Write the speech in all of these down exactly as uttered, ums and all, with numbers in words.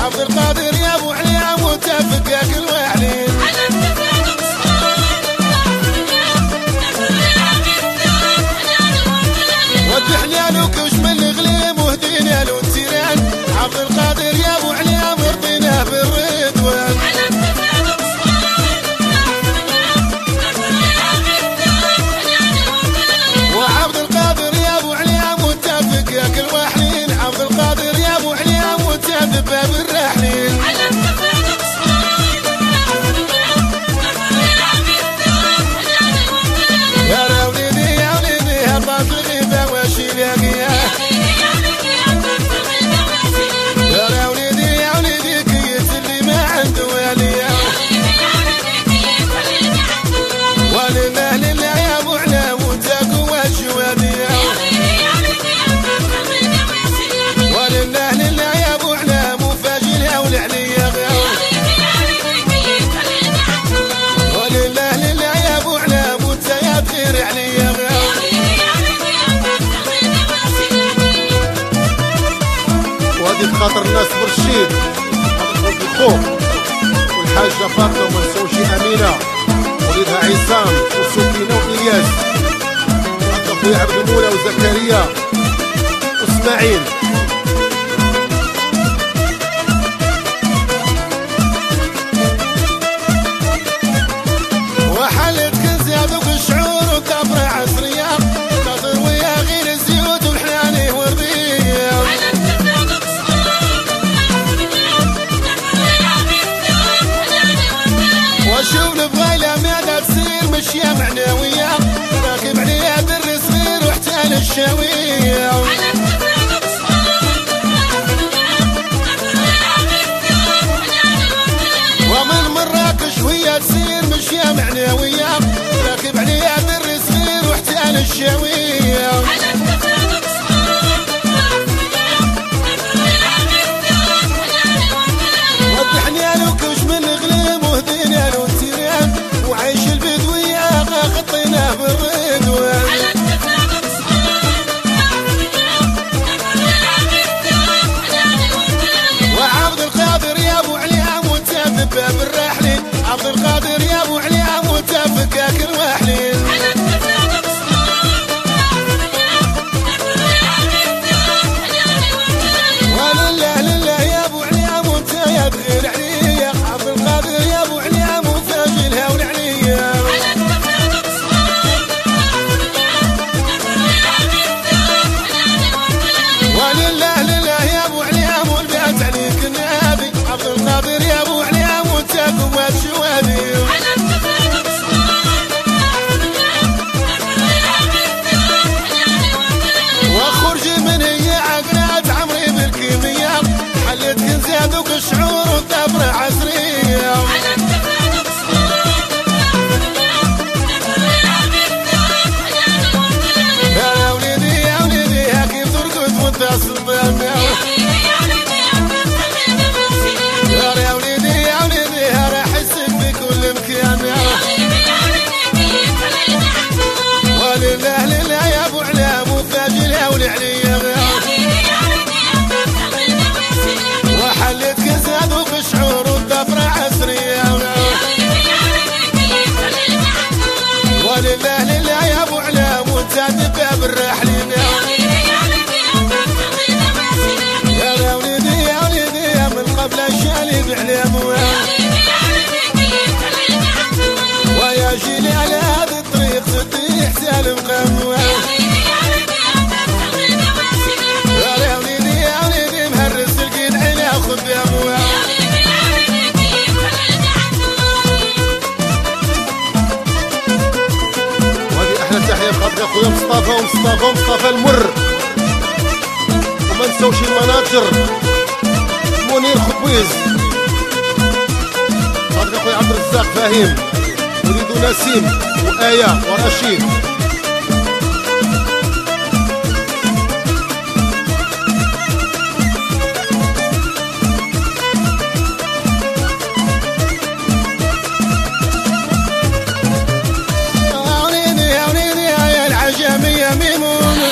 عبد القادر يا ابو عليا متفق كل وحلين ودي حلالك وش من الغليم وهدينا له التيران عبد القادر يا ابو عليا مرضينا بالرضوان وعبد القادر يا ابو عليا متفق يا كل وحلين عبد القادر يا ابو عليا متفق باب الرحلين يا راوليدي يا وليدي هبط الغيبه واشيل يا غياه يا راوليدي يا وليدي كيس اللي ما عنده واليه ولله لله يا ابو عليا وتاكو والشواديه ولله لله يا ابو عليا مفاجئ والعليا ولله لله يا ابو عليا متياب غير عليا وهذه بخاطر الناس برشيد هذا الخوف والحاجه فاطمه وما نساوش امينه وليدها عصام وسكينه والياس هذا خويا عبد المولى وزكريا واسماعيل وحلت كنز يذوق الشعور وكبره عصريه ناطر ويا غير الزيوت والحناني والريه واشوف البغيله ماذا تصير مشيه معنويه راكب عليها در صغير واحتال الشاويه ومن مراكش وهي تصير مشيه معنويه راكب عليها در صغير واحتال الشاويه وضحنا له كوش من الغليم وهدينا له التيران وعيش البدوية خطيناه بالرضوان وعبد القادر يا ابو عليا متفق باب الرحلين عبد القادر يا ابو عليا متفق كل وحلين ولله لله يا ابو عليا متياب غير عليا عبد القادر يا ابو عليا مفاجئ الهول عليا ولله لله يا ابو عليا مو البيت عليك النبي عبد القادر يا ابو عليا متفق والشوادي وخرج من هي عقلات عمري بالكيمياء حلت كنز يذوق الشعور وطبرة عصرية يا وليدي يا وليدي ها كيف ترقد وتصل بامي يا وليدي يا وليدي ها راح احسك بكل مكان ولله لله يا ابو عليا مفاجئ الهول عليا وحلت كنز يذوق الشعور والطبرة عصرية ولله لله يا ابو عليا متعذب باب الرحلين يا وليدي يا وليدي يا من قبل الشالي بعلم ويا جيلي على هذا الطريق تطيح سالم قموه يا وليدي يا وليدي مهرس القيد عيني اخذ باموه وهذه احلى تحيه بخاطر اخويا مصطفى ومصطفى ومصطفى المر وما نساوش المناجر منير خبويز خاطر اخويا عبد الرزاق فهيم وليدو نسيم وآية ورشيد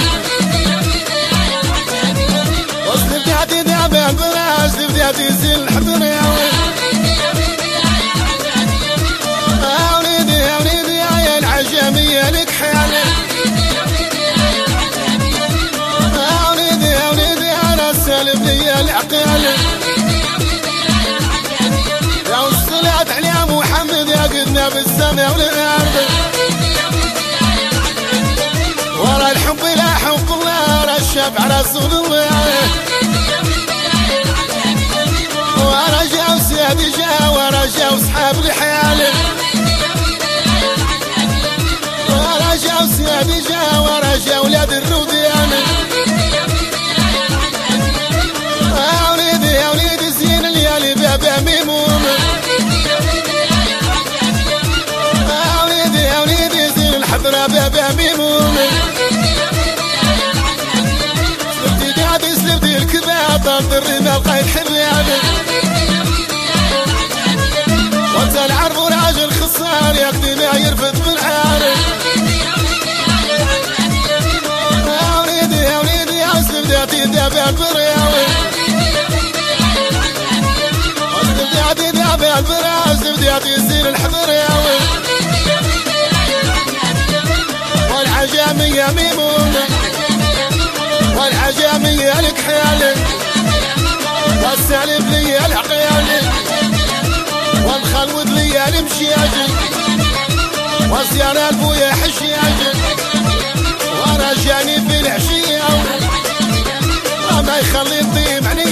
براس بديت يزل والسالب لي العقال يا والصلاة على محمد يا قدنا بالسماء والارض ورا الحب لا حب الله ورا الشفع رسول الله ورا جاو سيدي جا ورا جاو صحاب الحيال ورا جاو سيدي جا ورا جاو ولاد الروديان يا وليدي يا وليدي زين الليالي بابا ميمون يا وليدي يا وليدي زين الحضرة بابا ميمون سلبتي قاعدي سلبتي الكباب ضد الرمال قايد حريان وانت العرب وراجل خصار يقضي ما يرفض بالعارف يا وليدي يا وليدي يا سلبتي دابا برياوي سلبتي دابا البراز سلبتي يصير الحضرياوي والعجامية ميمونة والعجامية لك حيالي والسالب لي العقيالي والخلود لي المشياجي وصيانة البويا حشياجي ورا جاني في العشية وما يخلي الضيم عني